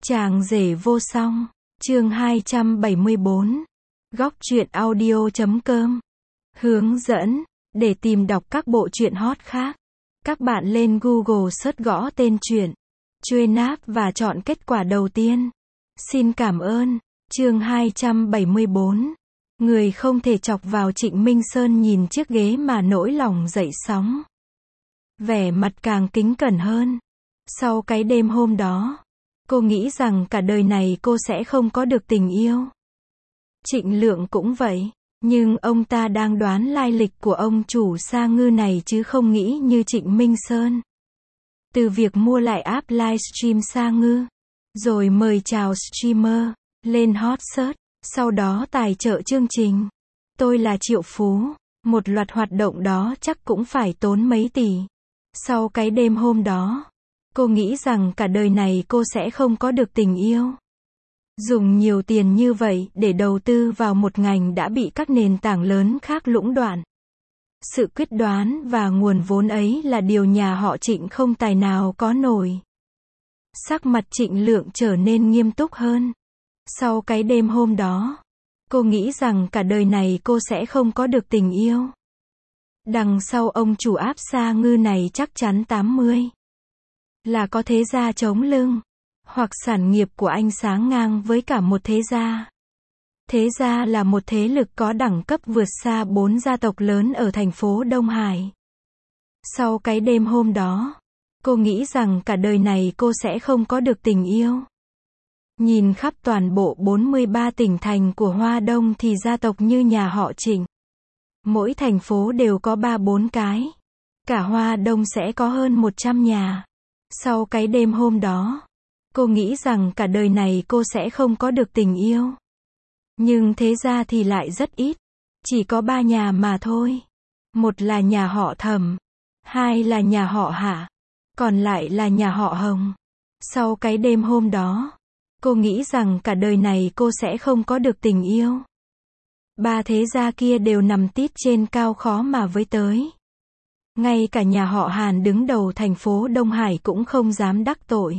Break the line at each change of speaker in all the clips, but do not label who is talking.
Chàng rể vô song, chương 274, góc truyện audio.com. Hướng dẫn, để tìm đọc các bộ truyện hot khác, các bạn lên Google search gõ tên truyện, truy nạp và chọn kết quả đầu tiên. Xin cảm ơn. Chương 274. Người không thể chọc vào. Trịnh Minh Sơn nhìn chiếc ghế mà nỗi lòng dậy sóng. Vẻ mặt càng kính cẩn hơn. Sau cái đêm hôm đó, cô nghĩ rằng cả đời này cô sẽ không có được tình yêu. Trịnh Lượng cũng vậy, nhưng ông ta đang đoán lai lịch của ông chủ Sa Ngư này chứ không nghĩ như Trịnh Minh Sơn. Từ việc mua lại app livestream Sa Ngư, rồi mời chào streamer, lên hot search, sau đó tài trợ chương trình Tôi là Triệu Phú, một loạt hoạt động đó chắc cũng phải tốn mấy tỷ. Sau cái đêm hôm đó, cô nghĩ rằng cả đời này cô sẽ không có được tình yêu. Dùng nhiều tiền như vậy để đầu tư vào một ngành đã bị các nền tảng lớn khác lũng đoạn. Sự quyết đoán và nguồn vốn ấy là điều nhà họ Trịnh không tài nào có nổi. Sắc mặt Trịnh Lượng trở nên nghiêm túc hơn. Sau cái đêm hôm đó, cô nghĩ rằng cả đời này cô sẽ không có được tình yêu. Đằng sau ông chủ app Sa Ngư này chắc chắn 80 là có thế gia chống lưng, hoặc sản nghiệp của anh sáng ngang với cả một thế gia. Thế gia là một thế lực có đẳng cấp vượt xa 4 gia tộc lớn ở thành phố Đông Hải. Sau cái đêm hôm đó, cô nghĩ rằng cả đời này cô sẽ không có được tình yêu. Nhìn khắp toàn bộ 43 tỉnh thành của Hoa Đông thì gia tộc như nhà họ Trịnh, mỗi thành phố đều có 3-4 cái. Cả Hoa Đông sẽ có hơn 100 nhà. Sau cái đêm hôm đó, cô nghĩ rằng cả đời này cô sẽ không có được tình yêu. Nhưng thế ra thì lại rất ít. Chỉ có 3 nhà mà thôi. Một là nhà họ Thẩm, 2 là nhà họ Hạ, còn lại là nhà họ Hồng. Sau cái đêm hôm đó, cô nghĩ rằng cả đời này cô sẽ không có được tình yêu. 3 thế gia kia đều nằm tít trên cao khó mà với tới. Ngay cả nhà họ Hàn đứng đầu thành phố Đông Hải cũng không dám đắc tội.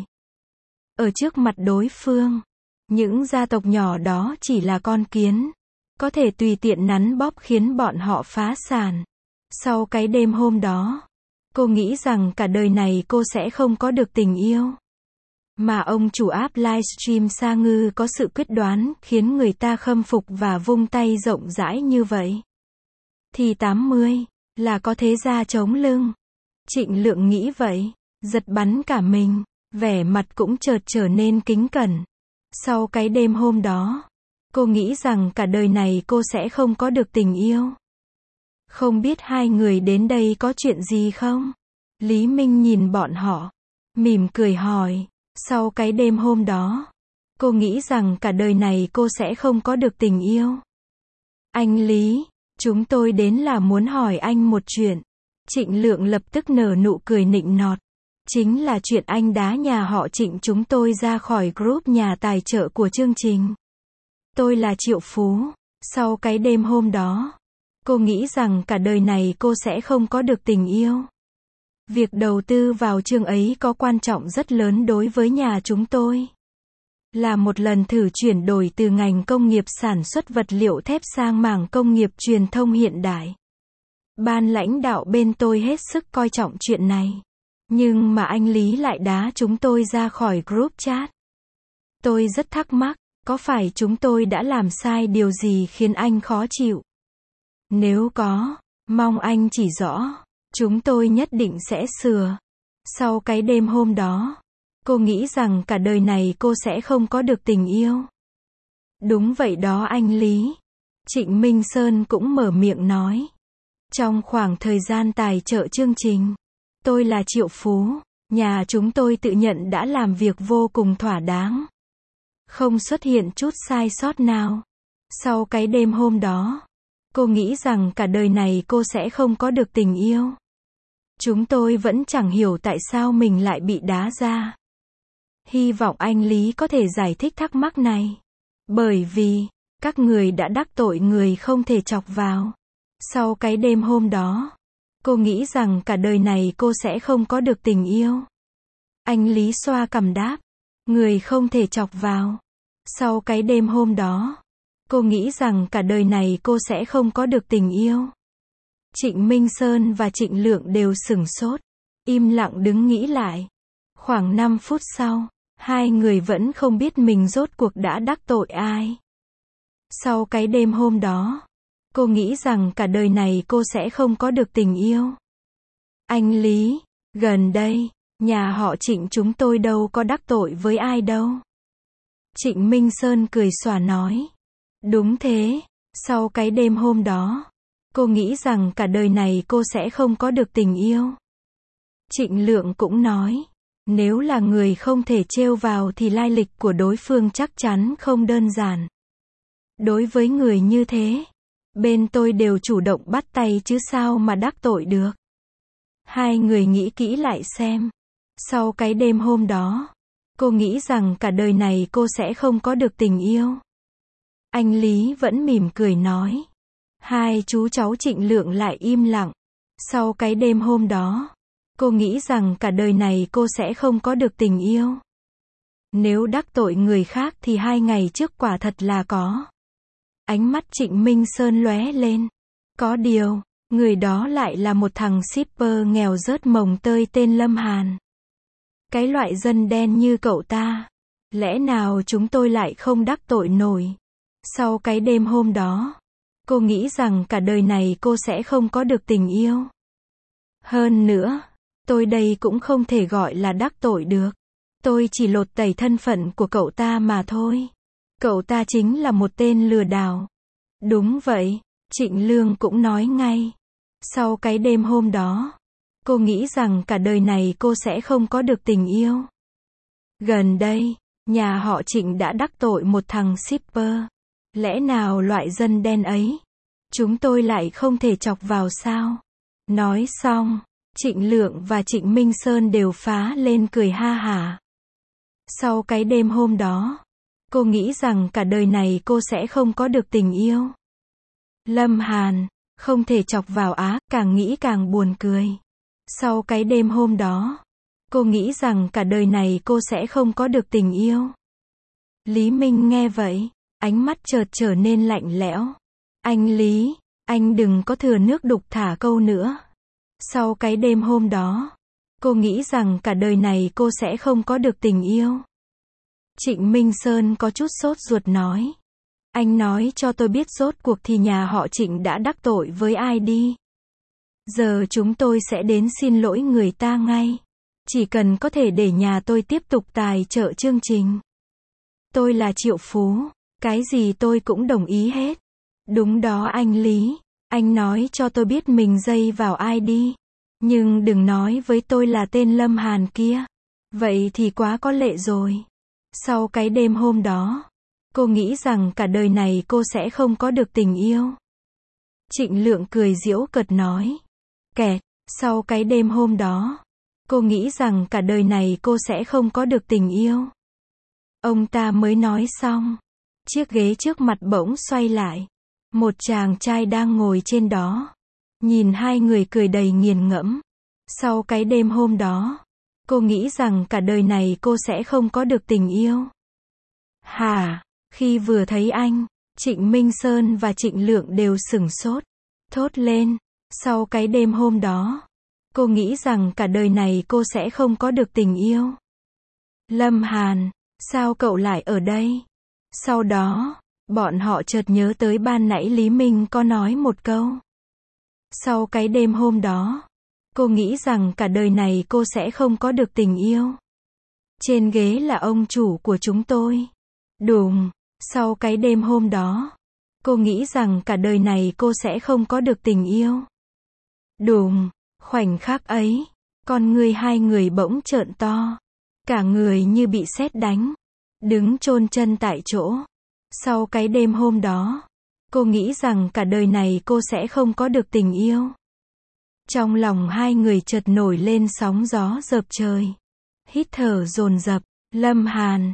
Ở trước mặt đối phương, những gia tộc nhỏ đó chỉ là con kiến, có thể tùy tiện nắn bóp khiến bọn họ phá sản. Sau cái đêm hôm đó, cô nghĩ rằng cả đời này cô sẽ không có được tình yêu. Mà ông chủ app livestream Sa Ngư có sự quyết đoán khiến người ta khâm phục và vung tay rộng rãi như vậy. Thì 80 là có thế gia chống lưng. Trịnh Lượng nghĩ vậy, giật bắn cả mình, vẻ mặt cũng chợt trở nên kính cẩn. Sau cái đêm hôm đó, cô nghĩ rằng cả đời này cô sẽ không có được tình yêu. Không biết hai người đến đây có chuyện gì không? Lý Minh nhìn bọn họ, mỉm cười hỏi. Sau cái đêm hôm đó, cô nghĩ rằng cả đời này cô sẽ không có được tình yêu. Anh Lý, chúng tôi đến là muốn hỏi anh một chuyện. Trịnh Lượng lập tức nở nụ cười nịnh nọt. Chính là chuyện anh đá nhà họ Trịnh chúng tôi ra khỏi group nhà tài trợ của chương trình Tôi là Triệu Phú. Sau cái đêm hôm đó, cô nghĩ rằng cả đời này cô sẽ không có được tình yêu. Việc đầu tư vào chương ấy có quan trọng rất lớn đối với nhà chúng tôi. Là một lần thử chuyển đổi từ ngành công nghiệp sản xuất vật liệu thép sang mảng công nghiệp truyền thông hiện đại. Ban lãnh đạo bên tôi hết sức coi trọng chuyện này. Nhưng mà anh Lý lại đá chúng tôi ra khỏi group chat. Tôi rất thắc mắc, có phải chúng tôi đã làm sai điều gì khiến anh khó chịu? Nếu có, mong anh chỉ rõ. Chúng tôi nhất định sẽ sửa. Sau cái đêm hôm đó, cô nghĩ rằng cả đời này cô sẽ không có được tình yêu. Đúng vậy đó anh Lý. Trịnh Minh Sơn cũng mở miệng nói. Trong khoảng thời gian tài trợ chương trình Tôi là Triệu Phú, nhà chúng tôi tự nhận đã làm việc vô cùng thỏa đáng. Không xuất hiện chút sai sót nào. Sau cái đêm hôm đó, cô nghĩ rằng cả đời này cô sẽ không có được tình yêu. Chúng tôi vẫn chẳng hiểu tại sao mình lại bị đá ra. Hy vọng anh Lý có thể giải thích thắc mắc này. Bởi vì, các người đã đắc tội người không thể chọc vào. Sau cái đêm hôm đó, cô nghĩ rằng cả đời này cô sẽ không có được tình yêu. Anh Lý xoa cằm đáp. người không thể chọc vào. Sau cái đêm hôm đó, cô nghĩ rằng cả đời này cô sẽ không có được tình yêu. Trịnh Minh Sơn và Trịnh Lượng đều sửng sốt, im lặng đứng nghĩ lại. Khoảng 5 phút sau, hai người vẫn không biết mình rốt cuộc đã đắc tội ai. Sau cái đêm hôm đó, cô nghĩ rằng cả đời này cô sẽ không có được tình yêu. Anh Lý, gần đây, nhà họ Trịnh chúng tôi đâu có đắc tội với ai đâu. Trịnh Minh Sơn cười xòa nói. Đúng thế, sau cái đêm hôm đó, cô nghĩ rằng cả đời này cô sẽ không có được tình yêu. Trịnh Lượng cũng nói, nếu là người không thể trêu vào thì lai lịch của đối phương chắc chắn không đơn giản. Đối với người như thế, bên tôi đều chủ động bắt tay chứ sao mà đắc tội được. Hai người nghĩ kỹ lại xem. Sau cái đêm hôm đó, cô nghĩ rằng cả đời này cô sẽ không có được tình yêu. Anh Lý vẫn mỉm cười nói. Hai chú cháu Trịnh Lượng lại im lặng. Sau cái đêm hôm đó, cô nghĩ rằng cả đời này cô sẽ không có được tình yêu. Nếu đắc tội người khác thì 2 ngày trước quả thật là có. Ánh mắt Trịnh Minh Sơn lóe lên. Có điều, người đó lại là một thằng shipper nghèo rớt mồng tơi tên Lâm Hàn. Cái loại dân đen như cậu ta, lẽ nào chúng tôi lại không đắc tội nổi. Sau cái đêm hôm đó, cô nghĩ rằng cả đời này cô sẽ không có được tình yêu. Hơn nữa, tôi đây cũng không thể gọi là đắc tội được. Tôi chỉ lột tẩy thân phận của cậu ta mà thôi. Cậu ta chính là một tên lừa đảo. Đúng vậy, Trịnh Lương cũng nói ngay. Sau cái đêm hôm đó, cô nghĩ rằng cả đời này cô sẽ không có được tình yêu. Gần đây, nhà họ Trịnh đã đắc tội một thằng shipper. Lẽ nào loại dân đen ấy, chúng tôi lại không thể chọc vào sao? Nói xong, Trịnh Lượng và Trịnh Minh Sơn đều phá lên cười ha hả. Sau cái đêm hôm đó, cô nghĩ rằng cả đời này cô sẽ không có được tình yêu. Lâm Hàn, không thể chọc vào á, càng nghĩ càng buồn cười. Sau cái đêm hôm đó, cô nghĩ rằng cả đời này cô sẽ không có được tình yêu. Lý Minh nghe vậy, ánh mắt chợt trở nên lạnh lẽo. Anh Lý, anh đừng có thừa nước đục thả câu nữa. Sau cái đêm hôm đó, cô nghĩ rằng cả đời này cô sẽ không có được tình yêu. Trịnh Minh Sơn có chút sốt ruột nói. Anh nói cho tôi biết rốt cuộc thì nhà họ Trịnh đã đắc tội với ai đi. Giờ chúng tôi sẽ đến xin lỗi người ta ngay. Chỉ cần có thể để nhà tôi tiếp tục tài trợ chương trình. Tôi là triệu phú, cái gì tôi cũng đồng ý hết. Đúng đó anh Lý, anh nói cho tôi biết mình dây vào ai đi. Nhưng đừng nói với tôi là tên Lâm Hàn kia. Vậy thì quá có lệ rồi. Sau cái đêm hôm đó, cô nghĩ rằng cả đời này cô sẽ không có được tình yêu. Trịnh Lượng cười giễu cợt nói. Kẹt, sau cái đêm hôm đó, cô nghĩ rằng cả đời này cô sẽ không có được tình yêu. Ông ta mới nói xong. Chiếc ghế trước mặt bỗng xoay lại. Một chàng trai đang ngồi trên đó. Nhìn hai người cười đầy nghiền ngẫm. Sau cái đêm hôm đó, cô nghĩ rằng cả đời này cô sẽ không có được tình yêu. Hả? Khi vừa thấy anh, Trịnh Minh Sơn và Trịnh Lượng đều sửng sốt. Thốt lên. Sau cái đêm hôm đó, cô nghĩ rằng cả đời này cô sẽ không có được tình yêu. Lâm Hàn, sao cậu lại ở đây? Sau đó, bọn họ chợt nhớ tới ban nãy Lý Minh có nói một câu. Sau cái đêm hôm đó, cô nghĩ rằng cả đời này cô sẽ không có được tình yêu. Trên ghế là ông chủ của chúng tôi. Đùng, sau cái đêm hôm đó, cô nghĩ rằng cả đời này cô sẽ không có được tình yêu. Đùng, khoảnh khắc ấy, con người hai người bỗng trợn to. Cả người như bị sét đánh. Đứng chôn chân tại chỗ. Sau cái đêm hôm đó, cô nghĩ rằng cả đời này cô sẽ không có được tình yêu. Trong lòng hai người chợt nổi lên sóng gió dợp trời. Hít thở dồn dập. Lâm Hàn,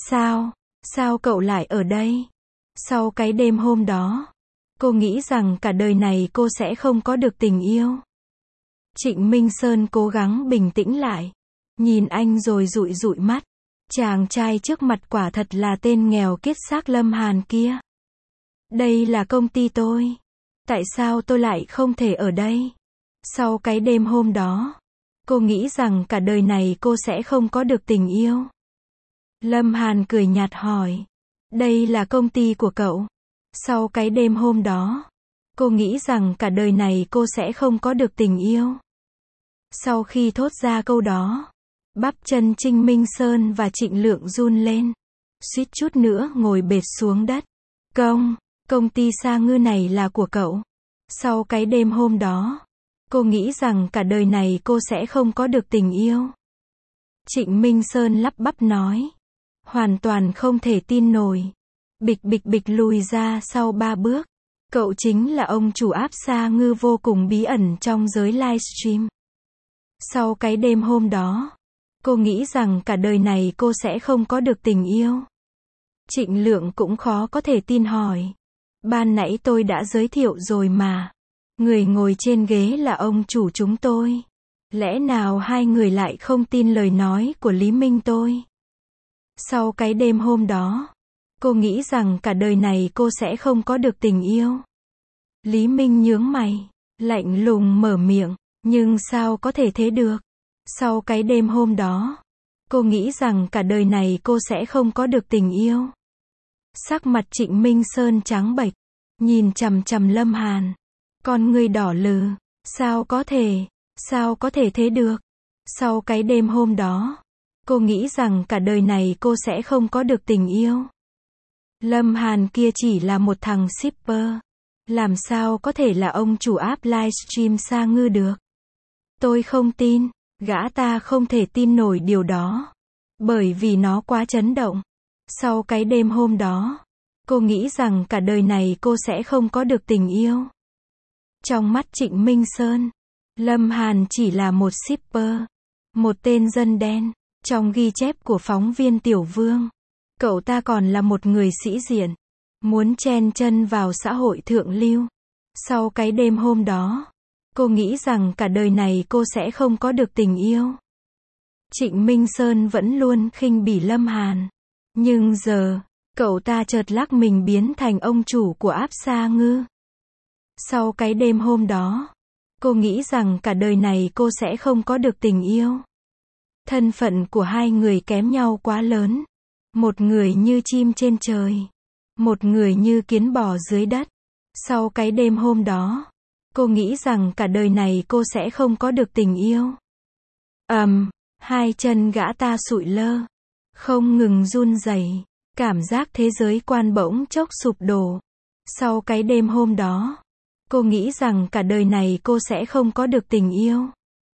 sao cậu lại ở đây? Sau cái đêm hôm đó, cô nghĩ rằng cả đời này cô sẽ không có được tình yêu. Trịnh Minh Sơn cố gắng bình tĩnh lại. Nhìn anh rồi dụi dụi mắt. Chàng trai trước mặt quả thật là tên nghèo kiết xác Lâm Hàn kia. Đây là công ty tôi. Tại sao tôi lại không thể ở đây? Sau cái đêm hôm đó, cô nghĩ rằng cả đời này cô sẽ không có được tình yêu. Lâm Hàn cười nhạt hỏi. Đây là công ty của cậu. Sau cái đêm hôm đó, cô nghĩ rằng cả đời này cô sẽ không có được tình yêu. Sau khi thốt ra câu đó, bắp chân Trịnh Minh Sơn và Trịnh Lượng run lên, suýt chút nữa ngồi bệt xuống đất. Công ty Sa Ngư này là của cậu. Sau cái đêm hôm đó, cô nghĩ rằng cả đời này cô sẽ không có được tình yêu. Trịnh Minh Sơn lắp bắp nói. Hoàn toàn không thể tin nổi. Bịch bịch bịch lùi ra sau 3 bước. Cậu chính là ông chủ áp Sa Ngư vô cùng bí ẩn trong giới livestream. Sau cái đêm hôm đó, cô nghĩ rằng cả đời này cô sẽ không có được tình yêu. Trịnh Lượng cũng khó có thể tin hỏi. Ban nãy tôi đã giới thiệu rồi mà. Người ngồi trên ghế là ông chủ chúng tôi. Lẽ nào hai người lại không tin lời nói của Lý Minh tôi? Sau cái đêm hôm đó, cô nghĩ rằng cả đời này cô sẽ không có được tình yêu. Lý Minh nhướng mày, lạnh lùng mở miệng, nhưng sao có thể thế được? Sau cái đêm hôm đó, cô nghĩ rằng cả đời này cô sẽ không có được tình yêu. Sắc mặt Trịnh Minh Sơn trắng bệch, nhìn chằm chằm Lâm Hàn, con ngươi đỏ lừ, sao có thể thế được? Sau cái đêm hôm đó, cô nghĩ rằng cả đời này cô sẽ không có được tình yêu. Lâm Hàn kia chỉ là một thằng shipper, làm sao có thể là ông chủ app livestream Sa Ngư được? Tôi không tin, gã ta không thể tin nổi điều đó, bởi vì nó quá chấn động. Sau cái đêm hôm đó, cô nghĩ rằng cả đời này cô sẽ không có được tình yêu. Trong mắt Trịnh Minh Sơn, Lâm Hàn chỉ là một shipper, một tên dân đen. Trong ghi chép của phóng viên Tiểu Vương, cậu ta còn là một người sĩ diện, muốn chen chân vào xã hội thượng lưu. Sau cái đêm hôm đó, cô nghĩ rằng cả đời này cô sẽ không có được tình yêu. Trịnh Minh Sơn vẫn luôn khinh bỉ Lâm Hàn, nhưng giờ, cậu ta chợt lắc mình biến thành ông chủ của áp Sa Ngư. Sau cái đêm hôm đó, cô nghĩ rằng cả đời này cô sẽ không có được tình yêu. Thân phận của hai người kém nhau quá lớn. Một người như chim trên trời, một người như kiến bò dưới đất. Sau cái đêm hôm đó, cô nghĩ rằng cả đời này cô sẽ không có được tình yêu. Hai chân gã ta sụi lơ, không ngừng run rẩy, cảm giác thế giới quan bỗng chốc sụp đổ. Sau cái đêm hôm đó, cô nghĩ rằng cả đời này cô sẽ không có được tình yêu.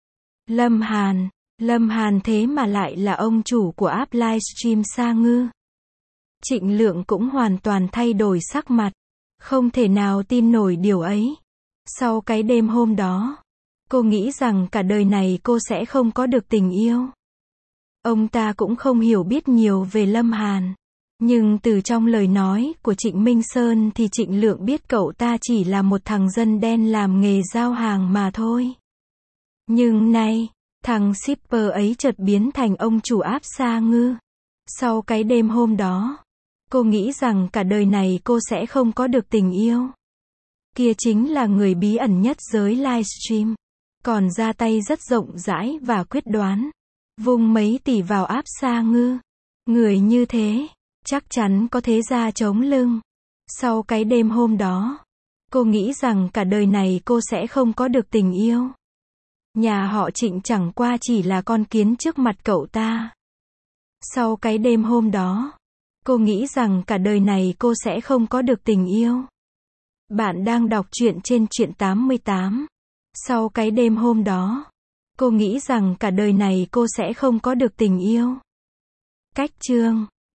Lâm Hàn thế mà lại là ông chủ của app livestream Sa Ngư. Trịnh Lượng cũng hoàn toàn thay đổi sắc mặt, không thể nào tin nổi điều ấy. Sau cái đêm hôm đó, cô nghĩ rằng cả đời này cô sẽ không có được tình yêu. Ông ta cũng không hiểu biết nhiều về Lâm Hàn, nhưng từ trong lời nói của Trịnh Minh Sơn thì Trịnh Lượng biết cậu ta chỉ là một thằng dân đen làm nghề giao hàng mà thôi. Nhưng nay, thằng shipper ấy chợt biến thành ông chủ áp Sa Ngư. Sau cái đêm hôm đó, cô nghĩ rằng cả đời này cô sẽ không có được tình yêu. Kia chính là người bí ẩn nhất giới livestream, còn ra tay rất rộng rãi và quyết đoán, vung mấy tỷ vào áp Sa Ngư. Người như thế, chắc chắn có thế gia chống lưng. Sau cái đêm hôm đó, cô nghĩ rằng cả đời này cô sẽ không có được tình yêu. Nhà họ Trịnh chẳng qua chỉ là con kiến trước mặt cậu ta. Sau cái đêm hôm đó, cô nghĩ rằng cả đời này cô sẽ không có được tình yêu. Bạn đang đọc truyện trên Truyện 88. Sau cái đêm hôm đó, cô nghĩ rằng cả đời này cô sẽ không có được tình yêu. Cách chương